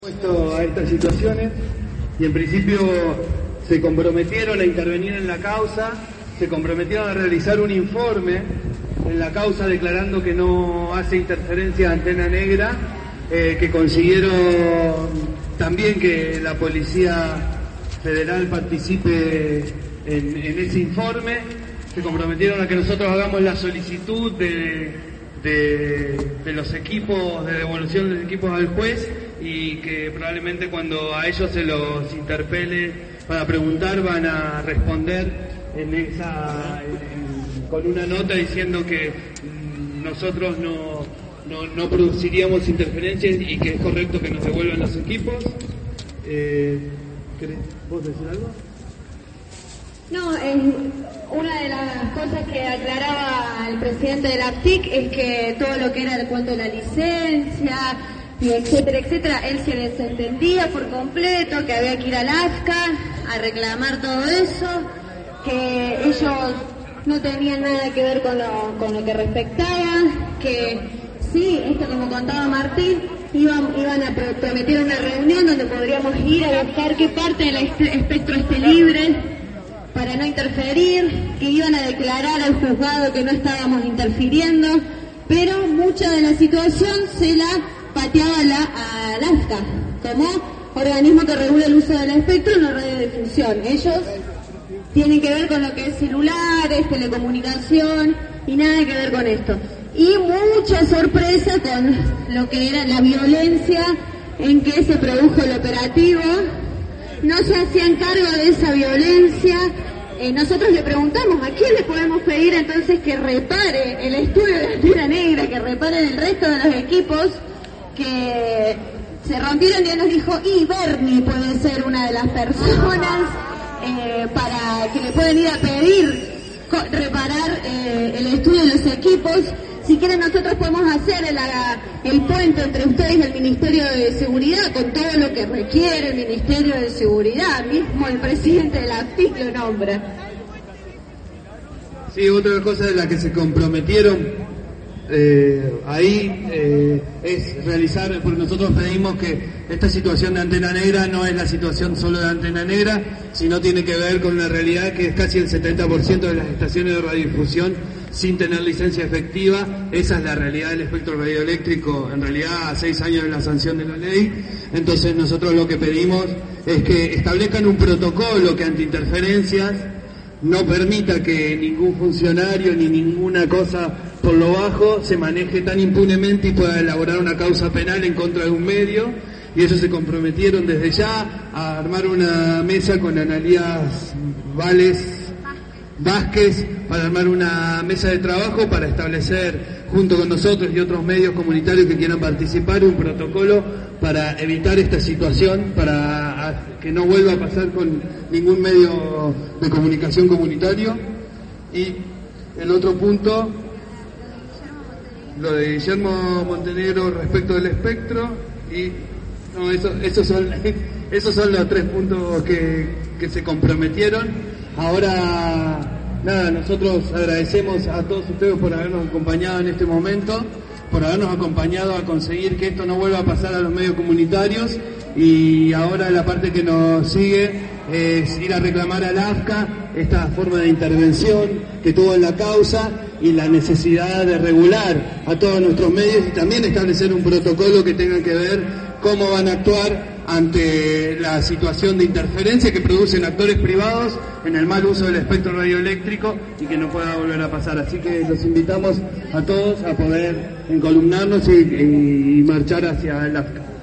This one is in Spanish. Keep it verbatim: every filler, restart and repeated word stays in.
Puesto a estas situaciones y en principio se comprometieron a intervenir en la causa, se comprometieron a realizar un informe en la causa declarando que no hace interferencia Antena Negra, eh, que consiguieron también que la Policía Federal participe en, en ese informe, se comprometieron a que nosotros hagamos la solicitud de, de, de los equipos, de devolución de los equipos al juez, y que probablemente cuando a ellos se los interpele para preguntar van a responder en esa en, con una nota diciendo que mm, nosotros no, no, no produciríamos interferencias y que es correcto que nos devuelvan los equipos. Eh, ¿Querés vos decir algo? No, eh, una de las cosas que aclaraba el presidente de la A F T I C es que todo lo que era el cuento de la licencia y etcétera, etcétera, él se desentendía por completo, que había que ir al A F C A a reclamar todo eso, que ellos no tenían nada que ver con lo, con lo que respectaba, que sí, esto como contaba Martín, iban, iban a prometer una reunión donde podríamos ir a buscar qué parte del espectro esté libre para no interferir, que iban a declarar al juzgado que no estábamos interfiriendo, pero mucha de la situación se la pateaba la, a la A F C A como organismo que regula el uso del espectro en la radiodifusión. Ellos tienen que ver con lo que es celulares, telecomunicación y nada que ver con esto. Y mucha sorpresa con lo que era la violencia en que se produjo el operativo. No se hacían cargo de esa violencia. Eh, nosotros le preguntamos a quién le podemos pedir entonces que repare el estudio de Antena Negra, que repare el resto de los equipos que se rompieron, y él nos dijo, y Bernie puede ser una de las personas eh, para que le pueden ir a pedir reparar eh, el estudio de los equipos. Si quieren nosotros podemos hacer el, el puente entre ustedes y el Ministerio de Seguridad con todo lo que requiere el Ministerio de Seguridad, mismo el presidente de la A F T I C lo nombra. Sí, otra cosa de la que se comprometieron Eh, ahí eh, es realizar, porque nosotros pedimos que esta situación de Antena Negra no es la situación solo de Antena Negra, sino tiene que ver con una realidad que es casi el setenta por ciento de las estaciones de radiodifusión sin tener licencia efectiva. Esa es la realidad del espectro radioeléctrico, en realidad a seis años de la sanción de la ley. Entonces nosotros lo que pedimos es que establezcan un protocolo que ante interferencias no permita que ningún funcionario ni ninguna cosa por lo bajo se maneje tan impunemente y pueda elaborar una causa penal en contra de un medio. Y ellos se comprometieron desde ya a armar una mesa con Analías Vales Vázquez para armar una mesa de trabajo para establecer, junto con nosotros y otros medios comunitarios que quieran participar, un protocolo para evitar esta situación, para que no vuelva a pasar con ningún medio de comunicación comunitario. Y el otro punto, lo de Guillermo Montenegro respecto del espectro, y no, eso, esos son esos son los tres puntos que, que se comprometieron. Ahora, nada, nosotros agradecemos a todos ustedes por habernos acompañado en este momento, por habernos acompañado a conseguir que esto no vuelva a pasar a los medios comunitarios, y ahora la parte que nos sigue es ir a reclamar al A F C A esta forma de intervención que tuvo en la causa y la necesidad de regular a todos nuestros medios y también establecer un protocolo que tenga que ver cómo van a actuar ante la situación de interferencia que producen actores privados en el mal uso del espectro radioeléctrico y que no pueda volver a pasar. Así que los invitamos a todos a poder encolumnarnos y, y marchar hacia el A F C A.